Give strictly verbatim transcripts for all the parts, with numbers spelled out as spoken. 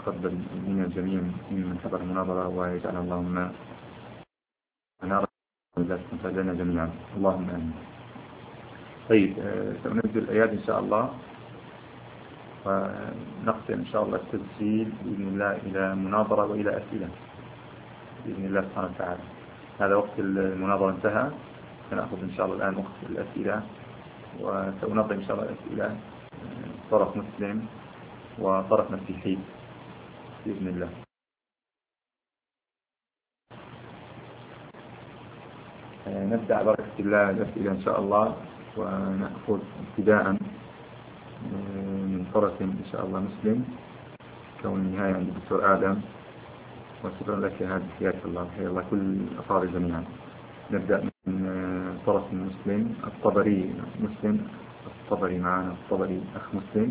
يتقبل منا الجميع ممن حضر المناظرة، ويجعل اللهم نارا لنا جميعا، اللهم آمين. طيب، سننزل الآيات إن شاء الله، ونقسم إن شاء الله التسجيل بإذن الله إلى مناظرة وإلى أسئلة بإذن الله سبحانه وتعالى. هذا وقت المناظرة انتهى، سنأخذ إن شاء الله الآن وقت الأسئلة، وسأنظم إن شاء الله الأسئلة طرف مسلم وطرف مسيحي بإذن الله. نبدأ بركة الله الأسئلة إن شاء الله، ونأخذ ابتداء من طرف إن شاء الله مسلم، كون النهاية عند الدكتور آدم، وشكرا لك يا هادي، حياك الله، حيا الله كل الأفاضل جميعا. نبدأ من طرف مسلم، الطبري مسلم، الطبري معنا، الطبري أخ مسلم.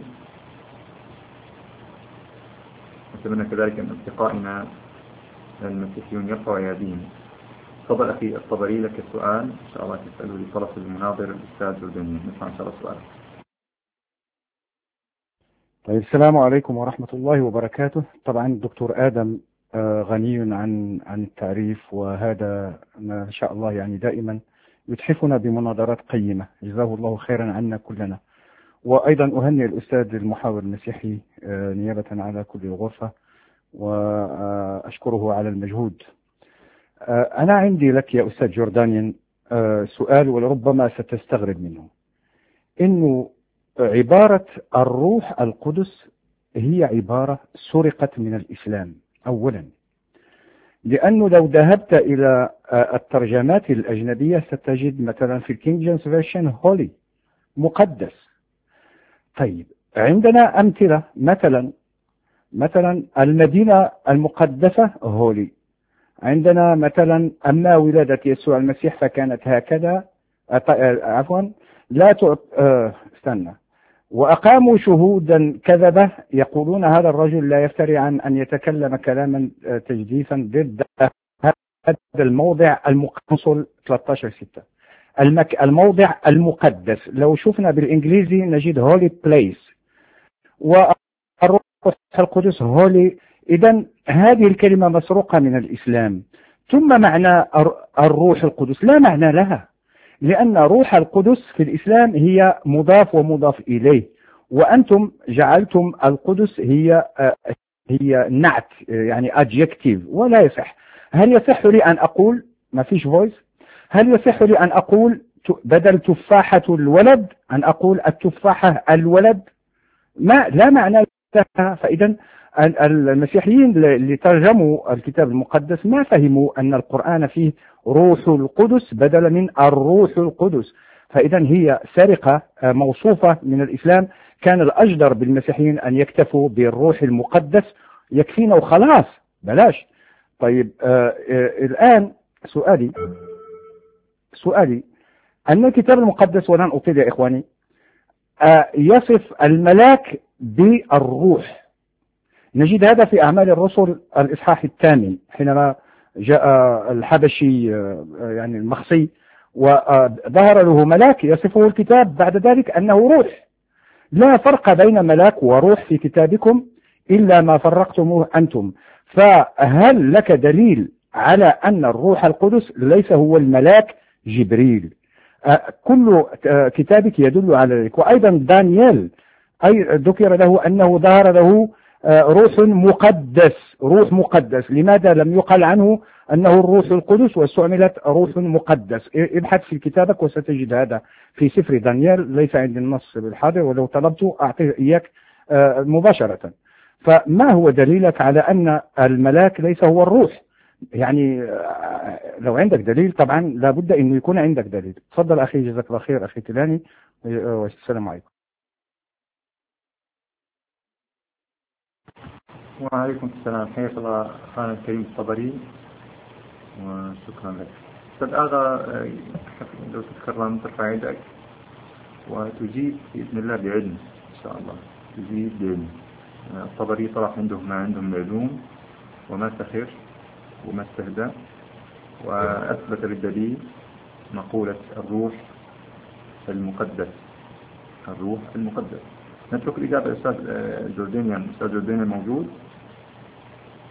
أتمنى كذلك أن أصدقائنا المسيحيون يرفعوا أيديهم. تفضل أخي الطبري، لك السؤال إن شاء الله تسأله لطرف المناظر الأستاذ جرداني. نسمع إن شاء الله السؤال. طيب، السلام عليكم ورحمة الله وبركاته. طبعا الدكتور آدم غني عن عن التعريف، وهذا ما شاء الله يعني دائما يتحفنا بمناظرات قيمة، جزاه الله خيرا عنا كلنا. وأيضا أهنئ الأستاذ المحاور المسيحي نيابة على كل الغرفة، وأشكره على المجهود. أنا عندي لك يا أستاذ جردانيان سؤال، ولربما ستستغرب منه، إنه عبارة الروح القدس هي عبارة سرقت من الإسلام أولا، لأنه لو ذهبت إلى الترجمات الأجنبية ستجد مثلا في الكينج جيمس فيرشن هولي، مقدس. طيب، عندنا أمثلة، مثلا مثلا المدينة المقدسة هولي، عندنا مثلا أما ولادة يسوع المسيح فكانت هكذا، عفوا لا تعط... استنى وأقاموا شهودا كذبة يقولون هذا الرجل لا يفتري عن أن يتكلم كلاما تجديفا ضد هذا الموضع المقنصل ثلاثة عشر ستة، المك... الموضع المقدس. لو شفنا بالإنجليزي نجد holy place، والروح القدس holy. إذن هذه الكلمة مسروقة من الإسلام. ثم معنى الروح القدس لا معنى لها، لأن روح القدس في الإسلام هي مضاف ومضاف إليه، وأنتم جعلتم القدس هي هي نعت، يعني adjective، ولا يصح. هل يصح لي أن أقول ما فيش voice؟ هل يصح لي أن أقول بدل تفاحة الولد أن أقول التفاحة الولد؟ ما لا معنى لها. فإذا المسيحيين اللي ترجموا الكتاب المقدس ما فهموا أن القرآن فيه روح القدس بدلا من الروح القدس. فإذا هي سرقة موصوفة من الإسلام. كان الأجدر بالمسيحيين أن يكتفوا بالروح المقدس، يكفينا وخلاص، بلاش. طيب، آه آه الآن سؤالي سؤالي أن الكتاب المقدس، ولن أطيل يا إخواني، آه يصف الملاك بالروح. نجد هذا في أعمال الرسل الإصحاح الثامن، حينما جاء الحبشي يعني المخصي وظهر له ملاك يصفه الكتاب بعد ذلك أنه روح. لا فرق بين ملاك وروح في كتابكم إلا ما فرقتموه أنتم. فهل لك دليل على أن الروح القدس ليس هو الملاك جبريل؟ كل كتابك يدل على ذلك. وأيضا دانيال أي ذكر له أنه ظهر له روح مقدس، روح مقدس. لماذا لم يقل عنه أنه الروح القدس واستعملت روح مقدس؟ ابحث في كتابك وستجد هذا في سفر دانيال. ليس عندي النص بالحاضر، ولو طلبته أعطيه إياك مباشرة. فما هو دليلك على أن الملاك ليس هو الروح؟ يعني لو عندك دليل، طبعا لابد أنه يكون عندك دليل. تفضل أخي، جزاك الله خير أخي تلاني، والسلام عليكم. وعليكم السلام، حياك الله أخانا الكريم الطبري، وشكرا لك. أستاذ آغا، لو تتكرم ترفع يدك وتجيب بإذن الله بعلم إن شاء الله، تجيب بعلم. الطبري طرح عندهم ما عندهم من علوم، وما سخر وما استهدى، وأثبت بالدليل مقولة الروح المقدس، الروح المقدس. نترك الإجابة أستاذ جردانيان. أستاذ جردانيان موجود؟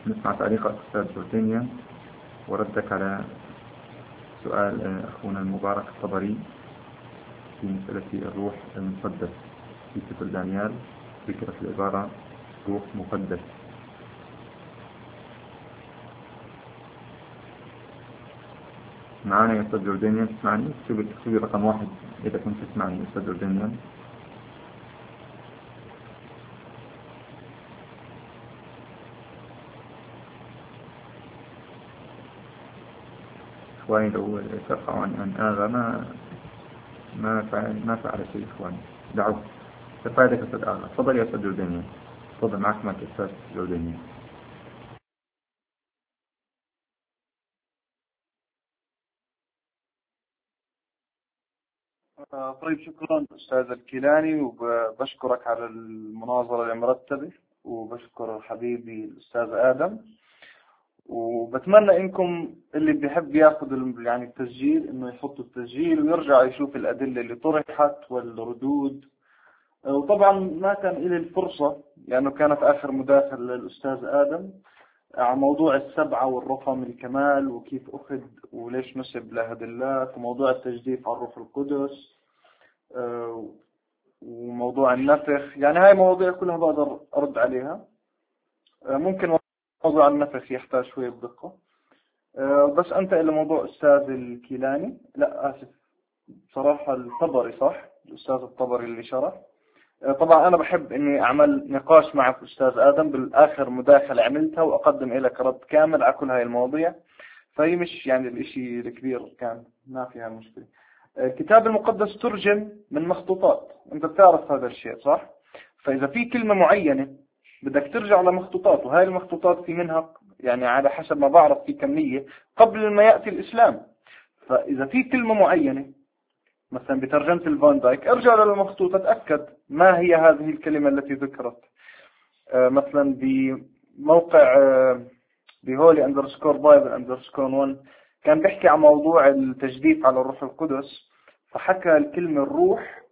نسمع تعليق الأستاذ جوردانيان وردك على سؤال أخونا المبارك الطبري في مسألة الروح المقدس في سفر دانيال، ذكرت العبارة روح مقدس. معانا يا أستاذ جوردانيان؟ تسمعني؟ اكتبي رقم واحد إذا كنت تسمعني يا أستاذ جوردانيان. إخواني لو ترفعوا عن آغا ما ما فعل ما فعل شيء. إخواني دعوه تفادك يا أستاذ آغا. تفضل يا أستاذ جوردانيان، تفضل معك معك أستاذ جوردانيان. طيب شكرا أستاذ الكيلاني، وبشكرك على المناظرة المرتبة، وبشكر حبيبي الأستاذ آدم، وبتمنى إنكم اللي بيحب ياخذ يعني التسجيل إنه يحط التسجيل ويرجع يشوف الأدلة اللي طرحت والردود. وطبعا ما كان إلي الفرصة لأنه كانت آخر مداخلة للأستاذ آدم عن موضوع السبعة والرقم الكمال وكيف أخذ وليش نسب لهدلاك، وموضوع التجديف على الروح القدس، وموضوع النفخ. يعني هاي مواضيع كلها بقدر أرد عليها. ممكن موضوع النفخ يحتاج شوية بدقة. بس أنت إلى موضوع أستاذ الكيلاني، لا آسف بصراحة الطبري، صح؟ الأستاذ الطبري اللي شرح. طبعا أنا بحب إني أعمل نقاش معك أستاذ آدم بالآخر مداخلة عملتها، وأقدم لك رد كامل على كل هاي المواضيع، فهي مش يعني الإشي الكبير، كان ما فيها مشكلة. الكتاب المقدس ترجم من مخطوطات، أنت بتعرف هذا الشيء صح؟ فإذا في كلمة معينة بدك ترجع لمخطوطات، وهاي المخطوطات في منها يعني على حسب ما بعرف في كمية قبل ما يأتي الإسلام. فإذا في كلمة معينة مثلا بترجمة الفان دايك، ارجع للمخطوطة تأكد ما هي هذه الكلمة التي ذكرت. آه مثلا بموقع آه بهولي اندرسكور بايبل اندرسكور واحد كان بيحكي عن موضوع التجديف على الروح القدس، فحكى الكلمة الروح.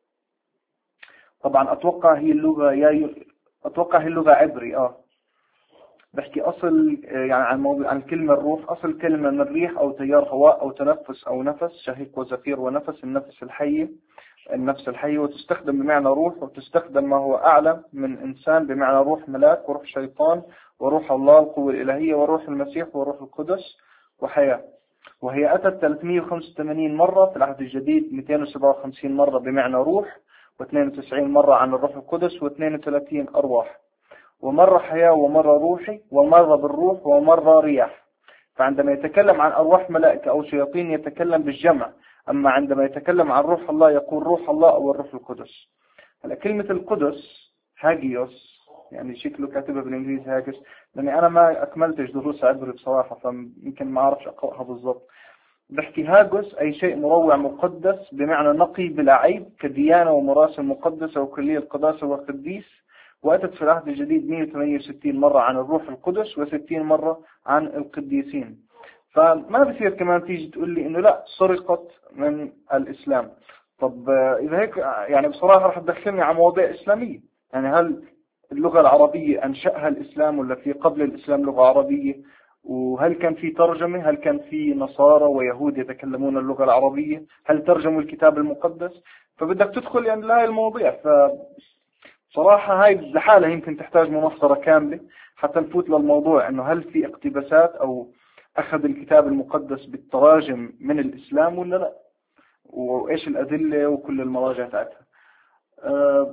طبعا اتوقع هي اللغة يا اتوقع هي اللغة عبري. اه بحكي اصل يعني عن موضوع عن الكلمة الروح، اصل كلمة من ريح او تيار هواء او تنفس او نفس، شهيق وزفير ونفس، النفس الحية النفس الحية، وتستخدم بمعنى روح، وتستخدم ما هو أعلى من إنسان بمعنى روح ملاك وروح شيطان وروح الله القوة الإلهية وروح المسيح وروح القدس وحياة. وهي أتت ثلاثمئة وخمسة وثمانين مرة في العهد الجديد، مئتين وسبعة وخمسين مرة بمعنى روح، واثنين وتسعين مرة عن الروح القدس، واثنين وثلاثين أرواح، ومرة حياة ومرة روحي ومرة بالروح ومرة رياح. فعندما يتكلم عن أرواح ملائكة أو شياطين يتكلم بالجمع، أما عندما يتكلم عن روح الله يقول روح الله أو الروح القدس. هلا كلمة القدس هاجيوس، يعني شكله كاتبها بالإنجليزي هاجيوس، لأني أنا ما أكملتش دروس عبري بصراحة فيمكن ما أعرفش أقرأها بالضبط. بحكي هاجوس أي شيء مروع مقدس بمعنى نقي بلا عيب، كديانة ومراسم مقدسة وكلية القداسة والقديس. وأتت في العهد الجديد مئة وثمانية وستين مرة عن الروح القدس وستين مرة عن القديسين. فما بصير كمان تيجي تقول لي إنه لا سرقت من الإسلام. طب إذا هيك يعني بصراحة رح تدخلني على مواضيع إسلامية. يعني هل اللغة العربية أنشأها الإسلام ولا في قبل الإسلام لغة عربية؟ وهل كان في ترجمة؟ هل كان في نصارى ويهود يتكلمون اللغة العربية؟ هل ترجموا الكتاب المقدس؟ فبدك تدخل يعني لهذه المواضيع. فصراحة هاي لحالها يمكن تحتاج مناظرة كاملة حتى نفوت للموضوع إنه هل في اقتباسات أو أخذ الكتاب المقدس بالتراجم من الإسلام ولا لا، وإيش الأدلة وكل المراجع تاعتها. أه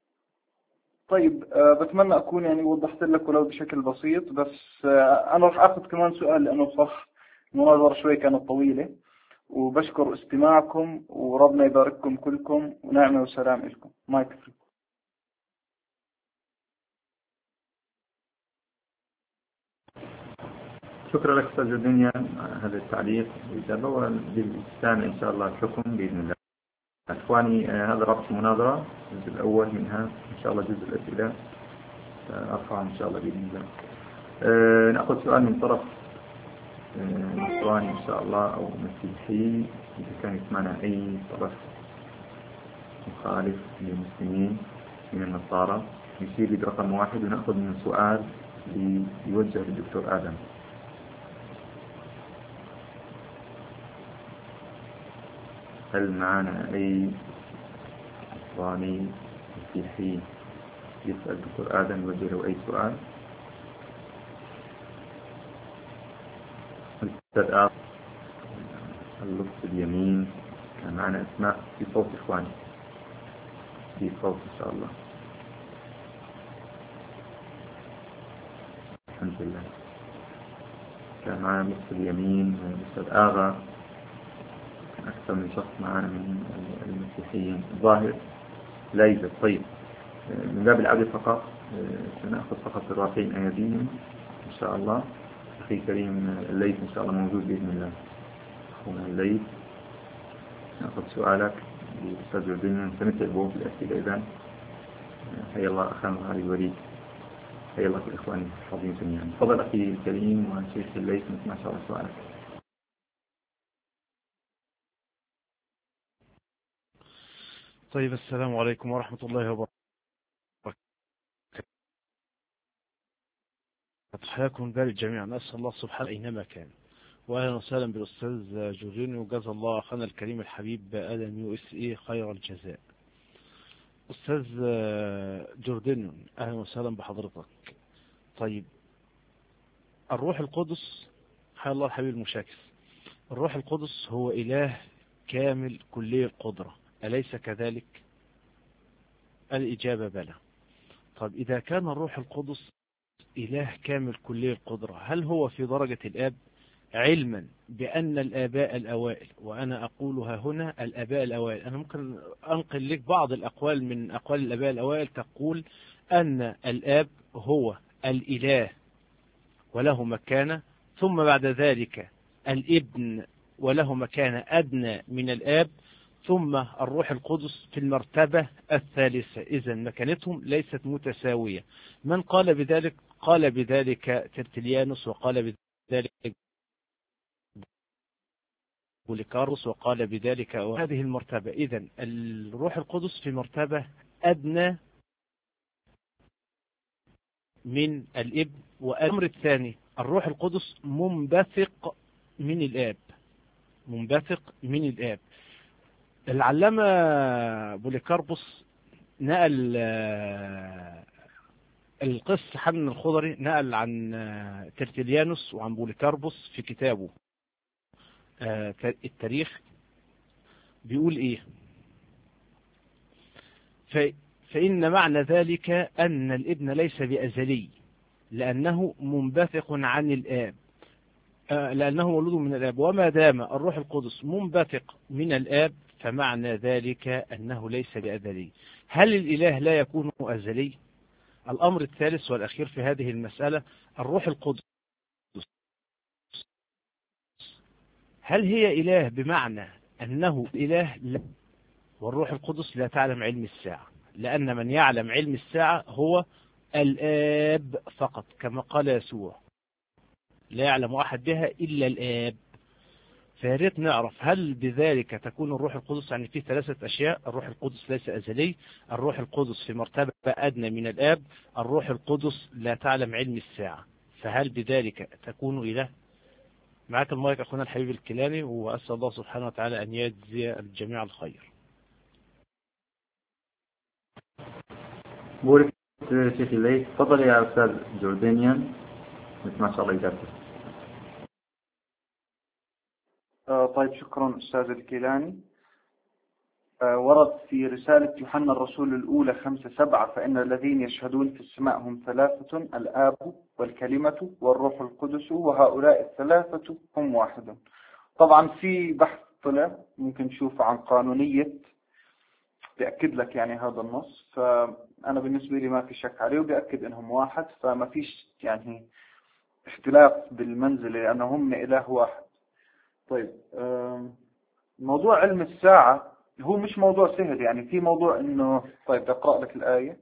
طيب أه بتمنى أكون يعني وضحت لك ولو بشكل بسيط. بس أه أنا رح أخذ كمان سؤال لأنه بصراحة المناظرة شوي كانت طويلة. وبشكر استماعكم وربنا يبارككم كلكم ونعمة وسلام لكم. ما يكفي. شكرا لك أستاذ جوردانيان هذا التعليق والإجابة، وبالسامع إن شاء الله الحكم بإذن الله. أخواني هذا رابط المناظرة الجزء الأول منها، إن شاء الله جزء الأسئلة أرفع إن شاء الله بإذن الله. أه نأخذ سؤال من طرف نصراني إن شاء الله أو مسيحي، إذا كان يسمعنا أي طرف مخالف للمسلمين من النصارى يشير برقم واحد ونأخذ من سؤال يوجه للدكتور آدم. هل معنا أي إخواني مسيحي يسأل الدكتور آدم يوجه له أي سؤال؟ الأستاذ آدم اللص اليمين كان معنا أسماء في صوت إخواني في صوت إن شاء الله. الحمد لله. كان معنا اللص اليمين الأستاذ آغا، أكثر من شخص معنا من المسيحيين. الظاهر لا يوجد. طيب من باب العدد فقط سنأخذ فقط الرافعين أيديهم إن شاء الله. أخي كريم الليث إن شاء الله موجود بإذن الله. أخونا الليث نأخذ سؤالك لأستاذ جوردانيان. سنبدأ بوقت الأسئلة إذن. حيا الله أخانا علي الوليد. حيا الله الإخوان الحاضرين جميعا. تفضل أخي الكريم وشيخ الليث نسمع شاء الله سؤالك. طيب السلام عليكم ورحمة الله وبركاته. حياكم بارك جميعا. أسأل الله سبحانه أينما كان. وأهلا وسهلا بالأستاذ جورجينيو وجزا الله أخانا الكريم الحبيب آدم يو اس اي خير الجزاء. أستاذ جوردينيو أهلا وسهلا بحضرتك. طيب الروح القدس حيا الله الحبيب المشاكس. الروح القدس هو إله كامل كلي القدرة، أليس كذلك؟ الإجابة بلى. طب إذا كان الروح القدس إله كامل كلي القدرة، هل هو في درجة الآب؟ علما بأن الآباء الأوائل، وأنا أقولها هنا الآباء الأوائل، أنا ممكن أنقل لك بعض الأقوال من أقوال الآباء الأوائل تقول أن الآب هو الإله وله مكانة، ثم بعد ذلك الابن وله مكانة أدنى من الآب، ثم الروح القدس في المرتبة الثالثة. إذن مكانتهم ليست متساوية. من قال بذلك؟ قال بذلك ترتليانوس، وقال بذلك بوليكاروس، وقال بذلك هذه المرتبة. إذن الروح القدس في مرتبة أدنى من الابن. والأمر الثاني الروح القدس منبثق من الآب، منبثق من الآب. العلامة بوليكاربوس نقل القس حنن الخضري نقل عن ترتليانوس وعن بوليكاربوس في كتابه التاريخ، بيقول ايه؟ فإن معنى ذلك أن الابن ليس بأزلي لأنه منبثق عن الآب، لأنه مولود من الآب. وما دام الروح القدس منبثق من الآب فمعنى ذلك أنه ليس بأزلي. هل الإله لا يكون أزلي؟ الأمر الثالث والأخير في هذه المسألة، الروح القدس هل هي إله بمعنى أنه إله؟ لا. والروح القدس لا تعلم علم الساعة، لأن من يعلم علم الساعة هو الآب فقط، كما قال يسوع لا يعلم أحد بها إلا الآب. فياريت نعرف هل بذلك تكون الروح القدس، يعني في ثلاثة أشياء: الروح القدس ليس أزلي، الروح القدس في مرتبة أدنى من الآب، الروح القدس لا تعلم علم الساعة، فهل بذلك تكون إله؟ معك المايك أخونا الحبيب الكيلاني، وأسأل الله سبحانه وتعالى أن يجزي الجميع الخير. بورك شيخ الليث. تفضل يا أستاذ جوردانيان نسمع إن شاء الله إجابتك. آه طيب شكرا أستاذ الكيلاني. آه ورد في رسالة يوحنا الرسول الأولى خمسة سبعة: فإن الذين يشهدون في السماء هم ثلاثة، الآب والكلمة والروح القدس، وهؤلاء الثلاثة هم واحد. طبعا في بحث طلع ممكن تشوف عن قانونية بيأكد لك يعني هذا النص، فأنا بالنسبة لي ما في شك عليه وبيأكد إنهم واحد، فما فيش يعني اختلاف بالمنزلة لأنهم إله واحد. طيب موضوع علم الساعة هو مش موضوع سهل، يعني في موضوع إنه طيب بدي أقرأ لك الآية.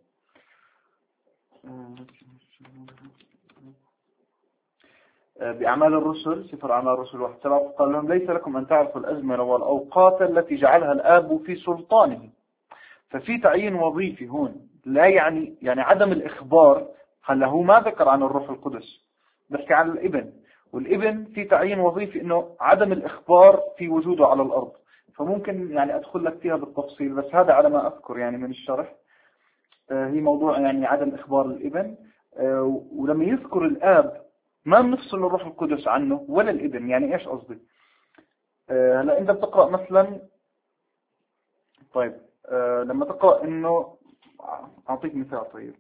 بأعمال الرسل، سفر أعمال الرسل واحد سبعة: قال لهم ليس لكم أن تعرفوا الأزمنة والأوقات التي جعلها الآب في سلطانه. ففي تعيين وظيفي هون، لا يعني يعني عدم الإخبار هلا هو ما ذكر عن الروح القدس، بحكي عن الابن، والابن في تعيين وظيفي انه عدم الاخبار في وجوده على الارض. فممكن يعني ادخل لك فيها بالتفصيل، بس هذا على ما اذكر يعني من الشرح. آه هي موضوع يعني عدم اخبار الابن. آه ولما يذكر الاب ما بنفصل الروح القدس عنه ولا الابن. يعني ايش قصدي؟ آه هلا انت بتقرا مثلا، طيب آه لما تقرا انه، اعطيك مثال. طيب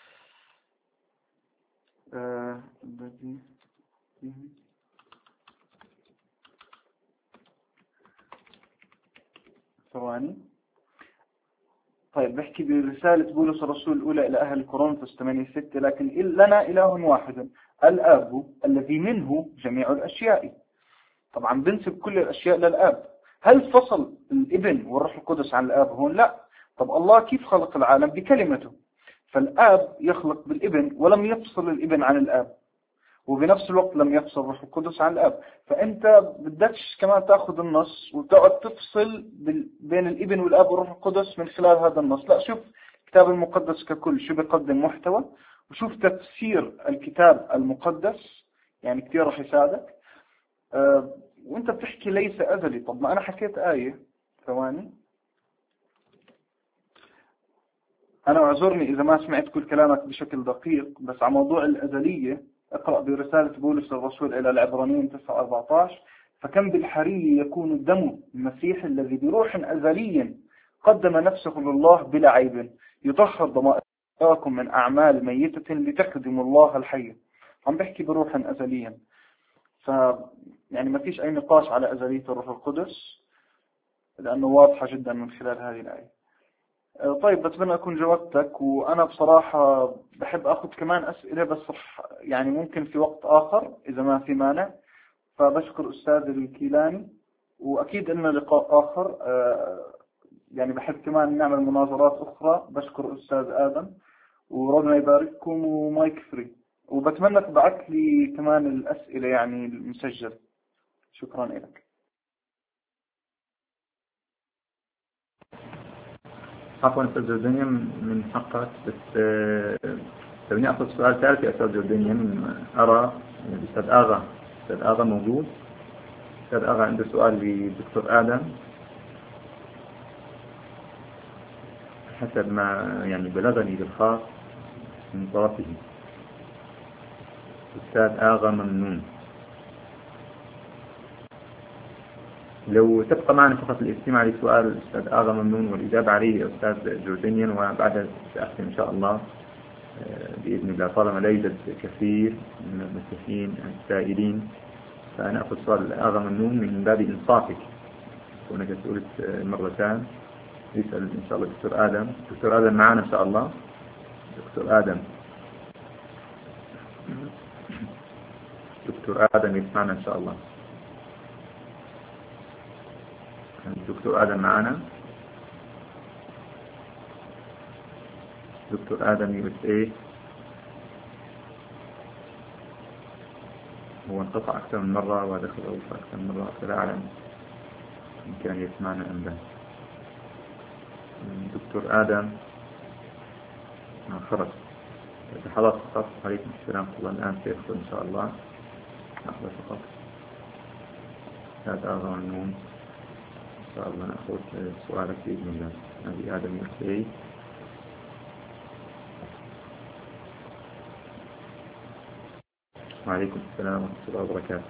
آه ثواني. طيب بحكي برسالة بولس الرسول الأولى إلى أهل كورنثوس ثمانية ستة، لكن لنا إله واحد الآب الذي منه جميع الأشياء. طبعا بنسب كل الأشياء للآب. هل فصل الابن والروح القدس عن الآب هون؟ لا. طب الله كيف خلق العالم؟ بكلمته. فالآب يخلق بالابن ولم يفصل الابن عن الآب، وبنفس الوقت لم يفصل الروح القدس عن الاب. فانت بدكش كمان تاخذ النص وتقعد تفصل بين الابن والاب والروح القدس من خلال هذا النص. لا، شوف الكتاب المقدس ككل شو بيقدم محتوى، وشوف تفسير الكتاب المقدس، يعني كثير رح يساعدك. أه وانت بتحكي ليس ازلي. طب ما انا حكيت آية، ثواني، انا اعذرني اذا ما سمعت كل كلامك بشكل دقيق، بس على موضوع الازلية اقرأ برسالة بولس الرسول إلى العبرانيين تسعة أربعة عشر: فكم بالحري يكون الدم المسيح الذي بروح أزلي قدم نفسه لله بلا عيب يطهر ضمائركم من أعمال ميتة لتخدموا الله الحي. عم بحكي بروح أزليا. ف يعني ما فيش أي نقاش على أزلية الروح القدس، لأنه واضحة جدا من خلال هذه الآية. طيب بتمنى أكون جاوبتك. وأنا بصراحة بحب أخذ كمان أسئلة، بس يعني ممكن في وقت آخر إذا ما في مانع. فبشكر أستاذ الكيلاني، وأكيد إنه لقاء آخر. يعني بحب كمان نعمل مناظرات أخرى. بشكر أستاذ آدم، وربنا يبارككم، ومايك فري. وبتمنى تبعث لي كمان الأسئلة يعني المسجل. شكرا لك. عفوا أستاذ جوردانيان، من حقك، بس تبني أخذ سؤال ثالث يا أستاذ جوردانيان. أرى الأستاذ آغا الأستاذ آغا موجود. الأستاذ آغا عنده سؤال للدكتور آدم حسب ما يعني بلغني بالخاص من طرفه. أستاذ آغا ممنون، لو تبقى معنا فقط الاستماع لسؤال الأستاذ آغا ممنون والإجابة عليه أستاذ جوردانيان، وبعد سأختم إن شاء الله بإذن الله، طالما لا يوجد كثير من المستفيدين السائلين. فأنا أخذ سؤال آغا ممنون من باب إنصافك، وأنك سئلت مرتان. يسأل إن شاء الله دكتور آدم. دكتور آدم معنا إن شاء الله. دكتور آدم دكتور آدم يسمعنا إن شاء الله. دكتور آدم معنا. دكتور آدم يو اس اي. هو انقطع أكثر من مرة ودخل أوفى أكثر من مرة، فلا أعلم إن كان يسمعنا أم لا. دكتور آدم خرج. لحظات فقط. عليكم السلام ورحمة الله. الآن سيدخل إن شاء الله. لحظة فقط. هذا آغا ممنون. إن شاء الله نأخذ سؤالك بإذن الله. هذه آدم يسعي. وعليكم السلام ورحمة الله وبركاته.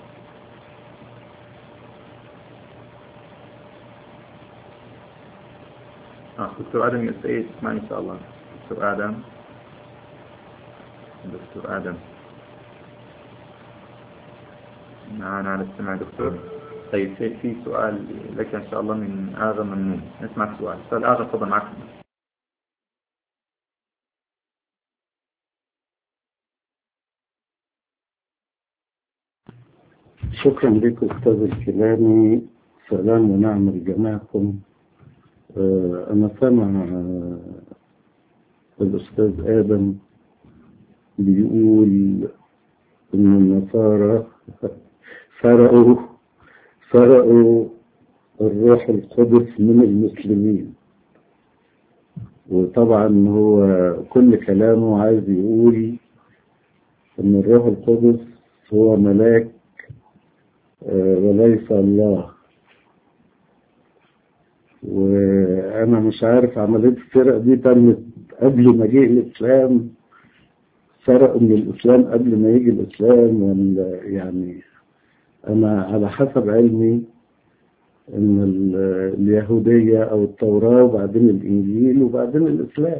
آه دكتور آدم يسعي تسمعني إن شاء الله. دكتور آدم دكتور آدم معنا على السمع دكتور. طيب في في سؤال لك إن شاء الله من آغا ممنون. نسمع السؤال. سؤال آغا، تفضل معك. شكرا لك أستاذ الكيلاني. سلام ونعم لجميعكم. أنا سامع الأستاذ آدم بيقول إن النصارى سرقوا سرقوا الروح القدس من المسلمين. وطبعا هو كل كلامه عايز يقول ان الروح القدس هو ملاك وليس الله. وانا مش عارف عملية السرقة دي تمت قبل ما جه الاسلام، سرقوا من الاسلام قبل ما يجي الاسلام، ولا يعني انا على حسب علمي ان اليهودية او التوراة وبعدين الانجيل وبعدين الاسلام.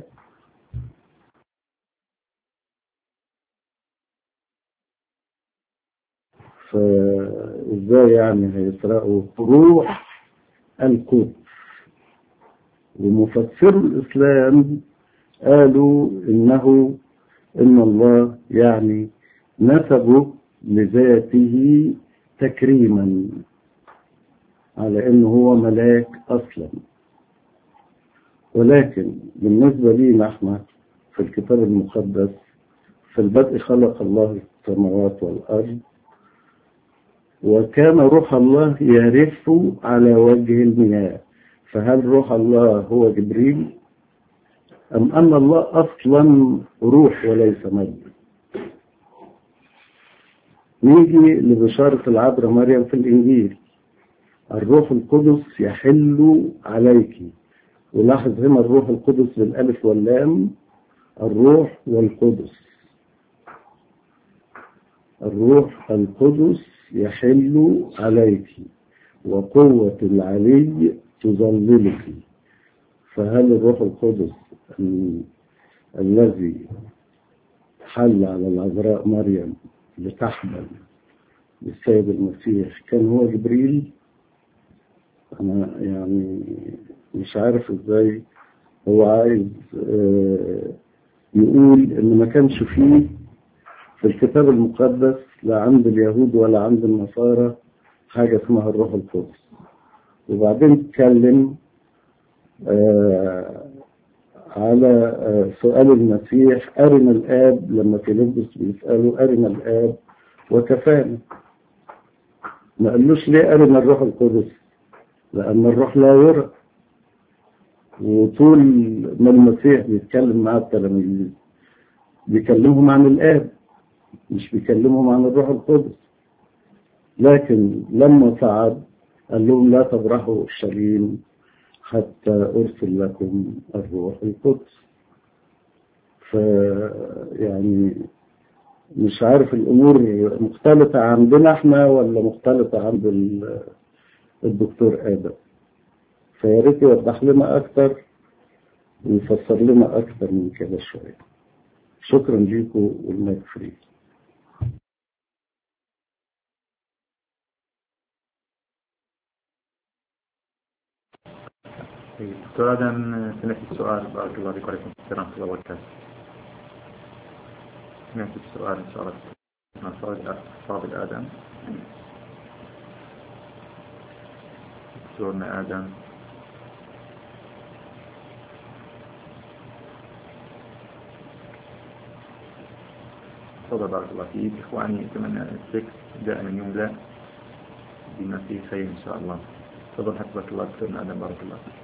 فازاي يعني هيسرقوا روح القدس؟ ومفسر الاسلام قالوا انه ان الله يعني نسبه لذاته تكريما على انه هو ملاك اصلا. ولكن بالنسبة لي احنا في الكتاب المقدس في البدء خلق الله السماوات والارض وكان روح الله يرف على وجه المياه. فهل روح الله هو جبريل ام ان الله اصلا روح وليس مادة؟ نيجي لبشارة العذراء مريم في الانجيل، الروح القدس يحل عليك. ولاحظ هنا الروح القدس بالالف واللام، الروح والقدس. الروح القدس يحل عليك وقوة العلي تظللك. فهل الروح القدس ال... الذي حل على العذراء مريم لتحمل للسيد المسيح كان هو جبريل؟ أنا يعني مش عارف إزاي هو عايز يقول إن ما كانش فيه في الكتاب المقدس لا عند اليهود ولا عند النصارى حاجة اسمها الروح القدس. وبعدين اتكلم على سؤال المسيح أرنا الآب، لما فيلبس بيسأله أرنا الآب وكفانا. ما قالوش ليه أرنا الروح القدس؟ لأن الروح لا يرى. وطول ما المسيح بيتكلم مع التلاميذ بيكلمهم عن الآب، مش بيكلمهم عن الروح القدس. لكن لما صعد قال لهم لا تبرحوا اورشليم حتى أرسل لكم الروح القدس. فيعني مش عارف الأمور مختلطة عندنا احنا ولا مختلطة عند الدكتور آدم. فياريت يوضح لنا أكتر ويفسر لنا أكتر من كده شوية. شكرا ليكم والمايك فري. دكتور آدم، سمعت السؤال؟ بارك الله فيك وعليكم السلام ورحمة الله وبركاته. سمعت السؤال إن شاء الله مع فاضل آدم. دكتورنا آدم. تفضل بارك الله فيك. إخواني أتمنى السكس دائما يملأ بما فيه خير إن شاء الله. تفضل حفظك الله دكتورنا آدم، بارك الله فيك.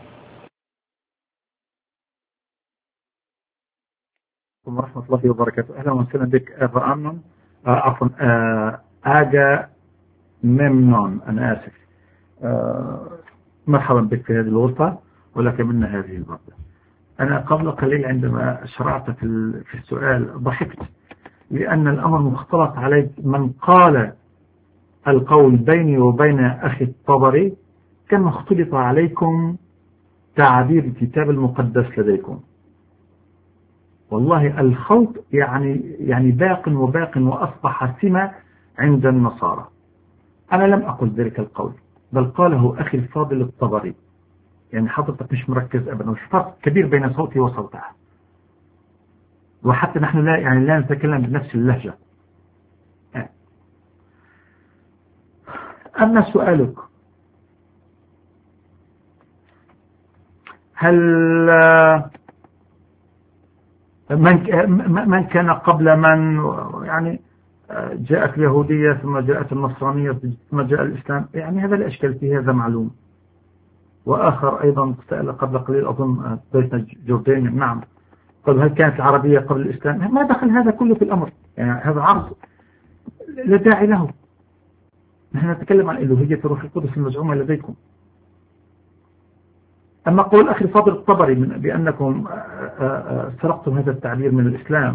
ورحمة الله وبركاته. أهلا وسهلا بك أبا أمنون، عفوا آجا ممنون، أنا آسف. آه مرحبا بك في هذه الغرفة ولك منا هذه الغرفة. أنا قبل قليل عندما شرعت في في السؤال ضحكت، لأن الأمر مختلط علي. من قال القول بيني وبين أخي الطبري كما اختلط عليكم تعبير الكتاب المقدس لديكم. والله الخلط يعني يعني باق وباق وأصبح سمة عند النصارى. أنا لم أقل ذلك القول، بل قاله أخي الفاضل الطبري. يعني حضرتك مش مركز أبدا، وش فرق كبير بين صوتي وصوته. وحتى نحن لا يعني لا نتكلم بنفس اللهجة. أما سؤالك، هل من من كان قبل من، يعني جاءت اليهودية ثم جاءت النصرانية ثم جاء الإسلام، يعني هذا الأشكال في هذا معلوم. وآخر أيضا سأل قبل قليل أظن ضيفنا جورداني، نعم، قال هل كانت العربية قبل الإسلام؟ ما دخل هذا كله في الأمر، يعني هذا عرض لا داعي له. نحن نتكلم عن إلوهية روح القدس المزعومة لديكم. أما قول أخي فاضل الطبري من بأنكم سرقتم هذا التعبير من الإسلام،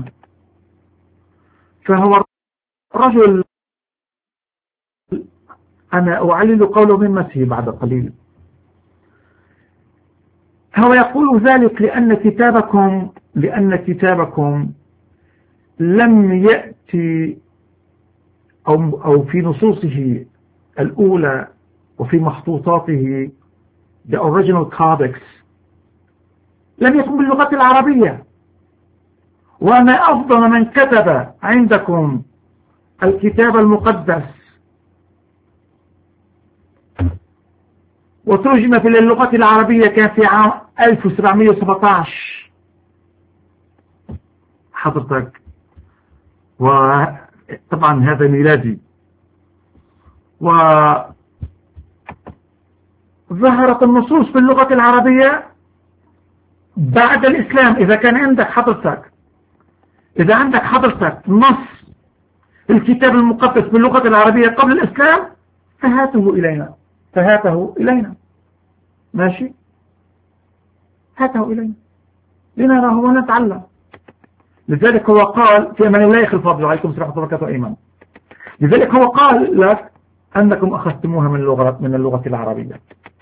فهو رجل أنا أعلل قوله من مسيح بعد قليل. هو يقول ذلك لأن كتابكم لأن كتابكم لم يأتي أو أو في نصوصه الأولى وفي مخطوطاته the original codex لم يكن باللغة العربية، وما أفضل من كتب عندكم الكتاب المقدس وترجم في اللغة العربية كان في عام ألف وسبعمئة وسبعة عشر حضرتك، وطبعا هذا ميلادي، وظهرت النصوص في اللغة العربية بعد الإسلام. إذا كان عندك حضرتك إذا عندك حضرتك نص الكتاب المقدس باللغة العربية قبل الإسلام فهاته إلينا فهاته إلينا ماشي، هاته إلينا لنراه ونتعلم. لذلك هو قال في أمان الله يخلف فضله عليكم سلام وبركاته أيمن. لذلك هو قال لك أنكم أخذتموها من اللغة من اللغة العربية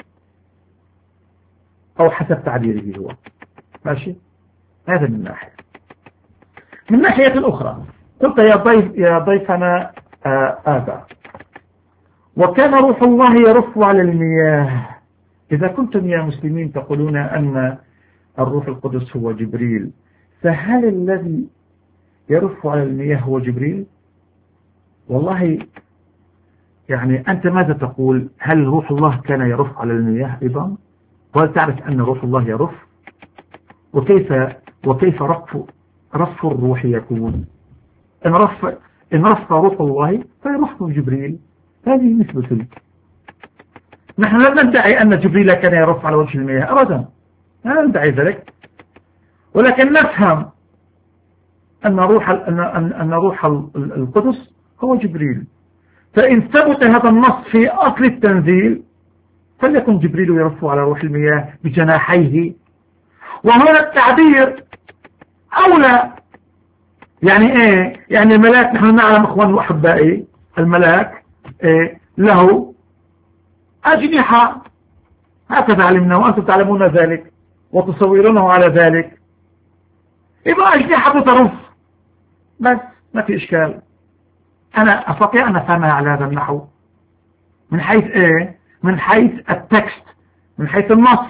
أو حسب تعبيره هو ماشي. هذا من ناحية. من ناحية أخرى قلت يا ضيف يا ضيفنا آبا وكان روح الله يرف على المياه. إذا كنتم يا مسلمين تقولون أن الروح القدس هو جبريل، فهل الذي يرف على المياه هو جبريل؟ والله يعني أنت ماذا تقول؟ هل روح الله كان يرف على المياه أيضا؟ وهل تعرف أن روح الله يرف؟ وكيف وكيف رف رف الروح يكون؟ إن رف إن رف روح الله فيرف جبريل. هذه نسبة لك. نحن لا ندعي أن جبريل كان يرف على وجه المياه أبدا، لا ندعي ذلك، ولكن نفهم أن روح أن أن روح القدس هو جبريل. فإن ثبت هذا النص في أصل التنزيل فليكن جبريل يرف على روح المياه بجناحيه. وهنا التعبير أولى. يعني إيه؟ يعني الملاك نحن نعلم إخوان وأحبائي الملاك إيه؟ له أجنحة، هكذا علمنا وأنتم تعلمون ذلك وتصورونه على ذلك. يبقى أجنحة ترف بس ما في إشكال. أنا أستطيع أن أفهمها على هذا النحو من حيث إيه؟ من حيث التكست، من حيث النص.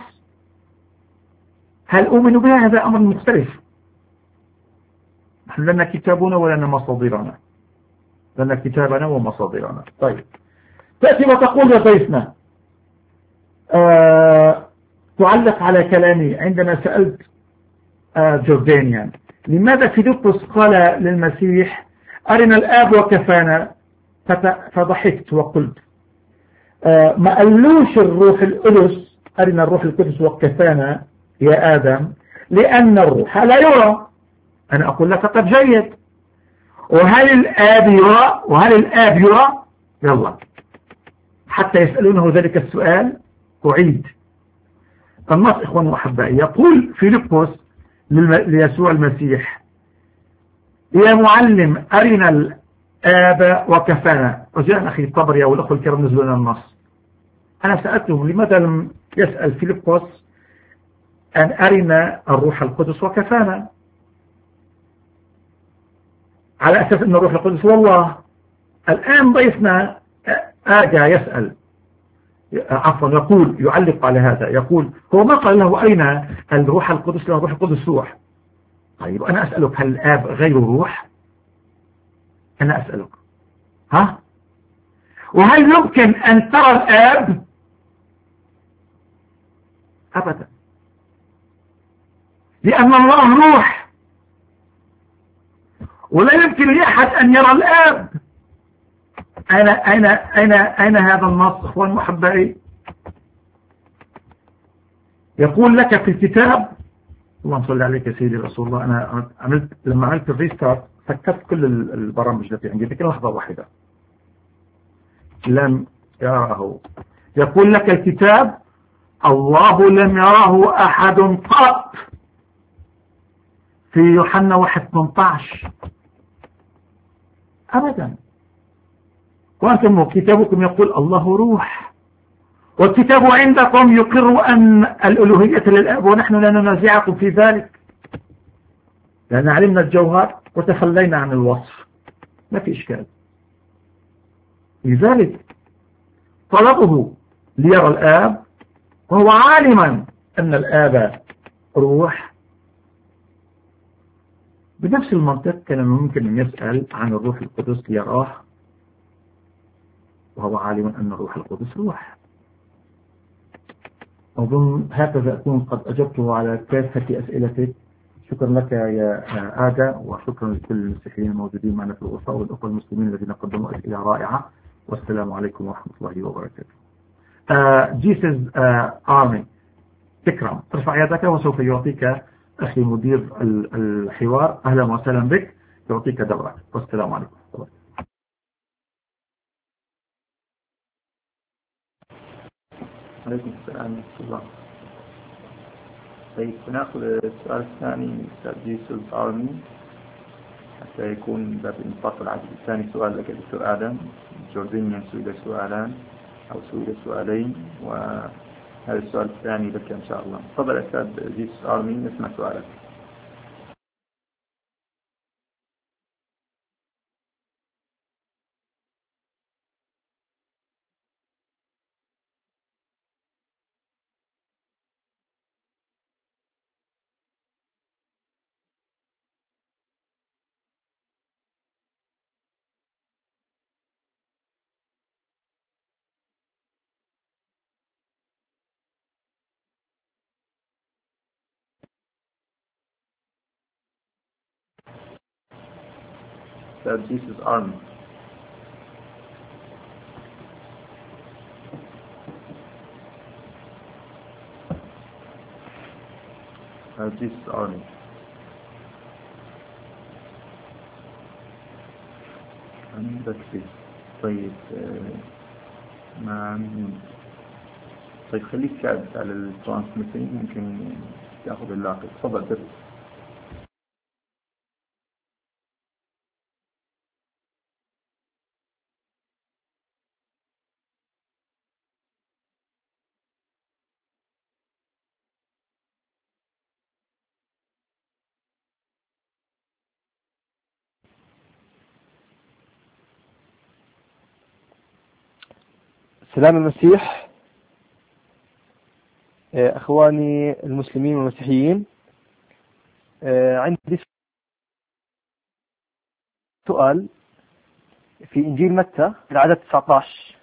هل أؤمن بها؟ هذا أمر مختلف. نحن لنا كتابنا ولنا مصادرنا، لنا كتابنا ومصادرنا. طيب تأتي وتقول يا ضيفنا أه تعلق على كلامي عندما سألت أه جوردانيان لماذا فيلبس قال للمسيح أرنا الآب وكفانا، فضحكت وقلت أه ما قالوش الروح القدس أرنا الروح القدس وكفانا يا آدم لأن الروح لا يرى. أنا أقول لك طب جيد، وهل الآب يرى؟ وهل الآب يرى؟ يلا حتى يسألونه ذلك السؤال أعيد النص إخوان وأحبائي. يقول فيلبس ليسوع المسيح يا معلم أرنا الآب وكفانا. رجاء أخي الطبري أو الأخوة الكرام نزلوا لنا النص. أنا سألتهم لماذا لم يسأل فيلبس أن أرنا الروح القدس وكفانا على أساس أن الروح القدس والله. الآن ضيفنا آجا يسأل عفوا يقول يعلق على هذا، يقول هو ما قال له أين الروح القدس؟ له الروح القدس روح. طيب أنا أسألك هل الآب غير روح؟ أنا أسألك ها؟ وهل يمكن أن ترى الآب؟ أبدا، لأن الله روح ولا يمكن لأحد أن يرى الآب. أين أين أين أين هذا النص إخوان محبائي؟ يقول لك في الكتاب، اللهم صل عليك يا سيدي رسول الله، أنا عملت لما عملت الريستارت سكرت كل البرامج التي عندي لكن لحظة واحدة لم يراه. يقول لك الكتاب الله لم يراه أحد قط في يوحنا واحد ثمانية عشر أبدا. وأنتم كتابكم يقول الله روح، والكتاب عندكم يقر أن الألوهية للآب ونحن لا ننازعكم في ذلك لأن علمنا الجوهر وتخلينا عن الوصف، ما في إشكال. لذلك طلبه ليرى الآب وهو عالما أن الآب روح. بنفس المنطق كان ممكن أن يسأل عن الروح القدس ليراه وهو عالم أن الروح القدس روح. أظن هكذا أكون قد أجبته على كافة أسئلتك. شكرا لك يا آدى، وشكرا لكل المسيحيين الموجودين معنا في الغرفة والأخوة المسلمين الذين قدموا أسئلة رائعة، والسلام عليكم ورحمة الله وبركاته. جيسس آرمي تكرم، ارفع يدك وسوف يعطيك أخي مدير الحوار أهلا وسهلا بك، يعطيك دورك، والسلام عليكم. عليكم السلام ورحمة الله. طيب نأخذ السؤال الثاني أستاذ جيسوس آرمي حتى يكون باب النطاق العدد. الثاني سؤال لك دكتور آدم. جوردانيان سئل سؤالان أو سئل سؤالين، وهذا السؤال الثاني لك إن شاء الله. تفضل أستاذ جيسوس آرمي، نسمع سؤالك. That Jesus army. That Jesus army. عندك فيه. طيب ما طيب خليك كاد على الترانسميتنج، ممكن تاخذ اللاقط. تفضل درس. سلام المسيح أخواني المسلمين والمسيحيين. عندي سؤال في إنجيل متى العدد تسعة عشر.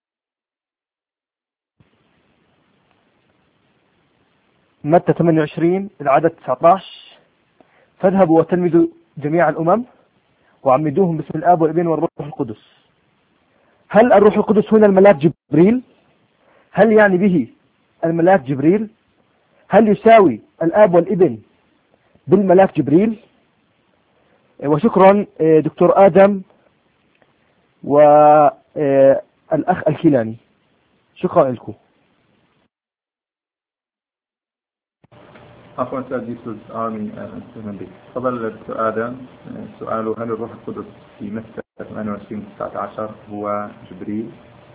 متى ثمانية وعشرين العدد تسعة عشر: فاذهبوا وتلمذوا جميع الأمم وعمدوهم باسم الآب والابن والروح القدس. هل الروح القدس هنا الملاك جبريل؟ هل يعني به الملاك جبريل؟ هل يساوي الآب والابن بالملاك جبريل؟ وشكرا دكتور آدم والأخ الكيلاني، شكرا لكم. عفوا أستاذ جيسوس آرمي، أهلا بك. تفضل دكتور آدم. سؤاله: هل الروح القدس في متى ثمانية وعشرين تسعة عشر هو جبريل؟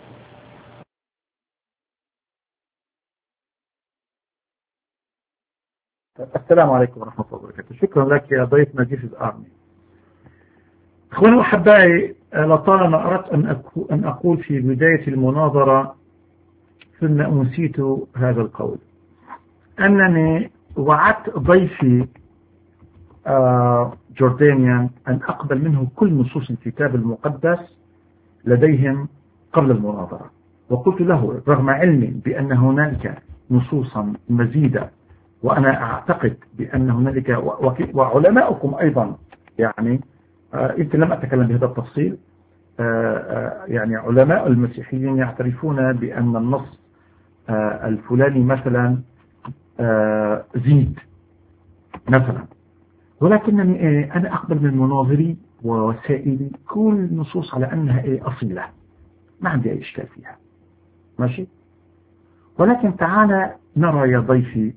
السلام عليكم ورحمة الله وبركاته. شكرا لك يا ضيفنا جيسوس آرمي. أخواني وأحبائي، لطالما أردت أن أقول في بداية المناظرة ثم أنسيت هذا القول، أنني وعدت ضيفي جوردانيان أن أقبل منه كل نصوص الكتاب المقدس لديهم قبل المناظرة، وقلت له رغم علمي بأن هنالك نصوصا مزيدة، وأنا أعتقد بأن هنالك وعلماؤكم أيضا، يعني يمكن لم أتكلم بهذا التفصيل، يعني علماء المسيحيين يعترفون بأن النص الفلاني مثلا آه زيد مثلا، ولكنني إيه أنا أقبل من مناظري ووسائلي كل النصوص على أنها إيه أصيلة، ما عندي أي إشكال فيها، ماشي. ولكن تعالى نرى يا ضيفي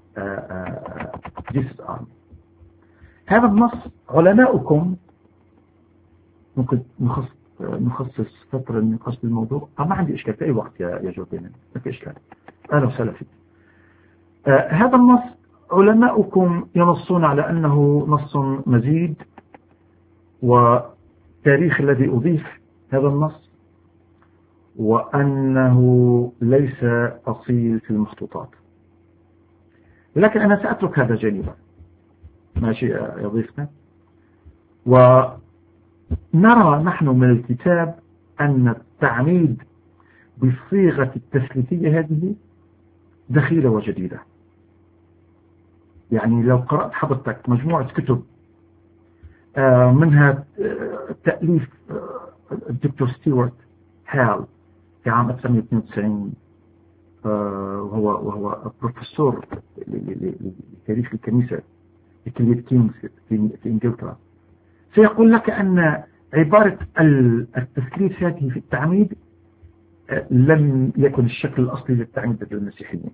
جيسس آرمي، هذا النص علماؤكم ممكن نخص نخصص فترة للنقاش بالموضوع، ما عندي إشكال في أي وقت يا يا جوردين، ما في إشكال، أهلا وسهلا فيك. آه هذا النص علماؤكم ينصون على أنه نص مزيد، وتاريخ الذي أضيف هذا النص، وأنه ليس أصيل في المخطوطات. لكن أنا سأترك هذا جانبا، ماشي يا ضيفنا. ونرى نحن من الكتاب أن التعميد بالصيغة التثليثية هذه دخيلة وجديدة. يعني لو قرأت حضرتك مجموعة كتب منها تأليف الدكتور ستيوارت هال في عام ألف وتسعمائة واثنين وتسعين، وهو وهو بروفيسور لتاريخ الكنيسة في كلية كينغز في إنجلترا، سيقول لك أن عبارة التثليث هذه في التعميد لم يكن الشكل الأصلي للتعميد لدى المسيحيين.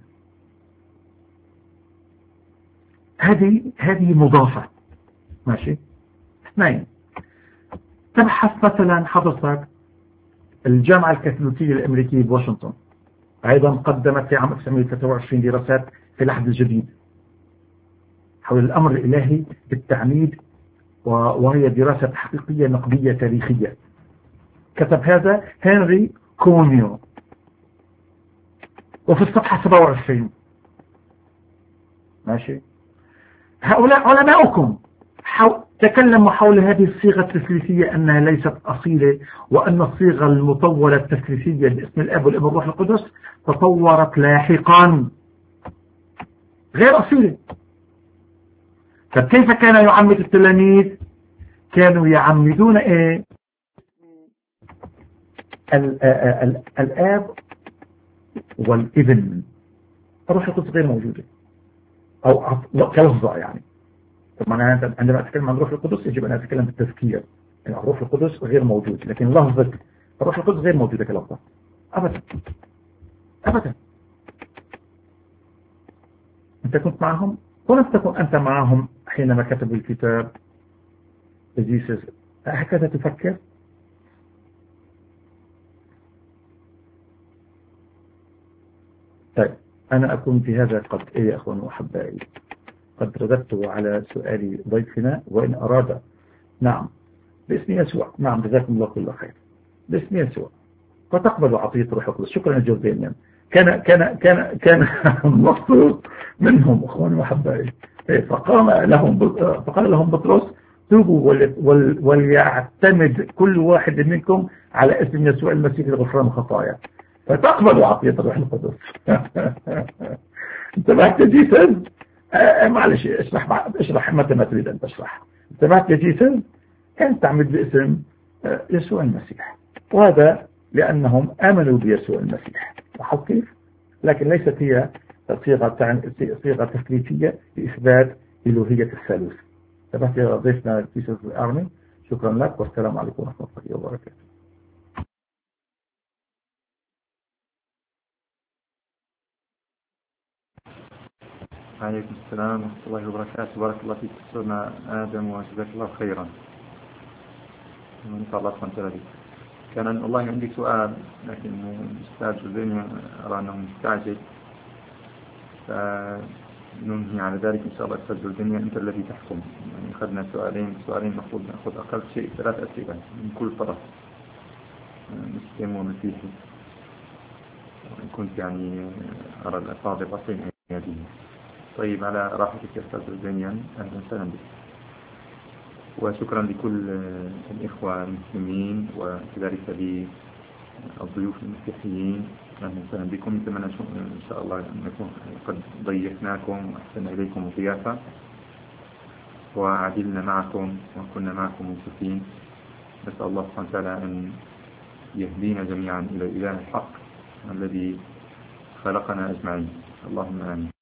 هذه هذه مضافة، ماشي. اثنين، تبحث مثلا حضرتك الجامعة الكاثوليكية الأمريكية بواشنطن، أيضا قدمت في عام ألف وتسعمائة وثلاثة وعشرين دراسات في العهد الجديد حول الأمر الإلهي بالتعميد، وهي دراسة حقيقية نقدية تاريخية. كتب هذا هنري كونيو، وفي الصفحة سبعة وعشرين، ماشي. هؤلاء علماؤكم تكلموا حول هذه الصيغة التثليثية أنها ليست أصيلة، وأن الصيغة المطولة التثليثية باسم الأب والابن والروح القدس تطورت لاحقا غير أصيلة. فكيف كان يعمد التلاميذ؟ كانوا يعمدون إيه؟ ال ال الآب والابن، الروح القدس غير موجودة أو كلفظة. يعني طبعا عندما أتكلم عن الروح القدس يجب أن أتكلم بالتذكير، يعني الروح القدس غير موجود، لكن لفظة الروح القدس غير موجودة كلفظة أبدا أبدا. أنت كنت معهم ولم تكن أنت معهم حينما كتبوا الكتاب جيسس، هكذا تفكر؟ طيب أنا أكون في هذا قد إيه يا أخوان وأحبائي قد رددت على سؤال ضيفنا، وإن أراد نعم باسم يسوع، نعم جزاكم الله كل خير، باسم يسوع فتقبلوا عطية الروح القدس. شكرا جزيلا. كان كان كان كان مقصود منهم اخواني واحبائي، فقام لهم فقال لهم بطرس توبوا وليعتمد كل واحد منكم على اسم يسوع المسيح لغفران الخطايا فتقبلوا عطية الروح القدس. انتبهت يا جيسن؟ آه معلش اشرح اشرح متى ما تريد ان تشرح. انتبهت يا جيسن؟ كان تعمد باسم يسوع المسيح، وهذا لأنهم آمنوا بيسوع المسيح. لاحظت كيف؟ لكن ليست هي صيغة صيغة تثليثية لإثبات إلوهية الثالوث. انتبهت يا ضيفنا جيسس آرمي، شكرا لك والسلام عليكم ورحمة الله وبركاته. عليكم السلام ورحمة الله وبركاته. بارك الله فيك أستاذنا آدم وجزاك الله خيرا. ونسأل الله سبحانه وتعالى. كان والله عندي سؤال لكن الأستاذ جوزيني أرى أنه مستعجل، فننهي على ذلك إن شاء الله. أستاذ جوزيني أنت الذي تحكم، يعني أخذنا سؤالين سؤالين المفروض نأخذ أقل شيء ثلاث أسئلة من كل طرف، مسلم ومسيحي، وإن كنت يعني أرى الألفاظ الرسمية هذه. طيب على راحتك يا أستاذ جوزيني، أهلا وسهلا بك، وشكرا لكل الإخوة المسلمين وكذلك للضيوف المسيحيين، أهلا وسهلا بكم. نتمنى إن شاء الله أن نكون قد ضيفناكم وأحسن إليكم الضيافة وعدلنا معكم وكنا معكم منصفين. نسأل الله سبحانه وتعالى أن يهدينا جميعا إلى إله الحق الذي خلقنا أجمعين. اللهم آمين.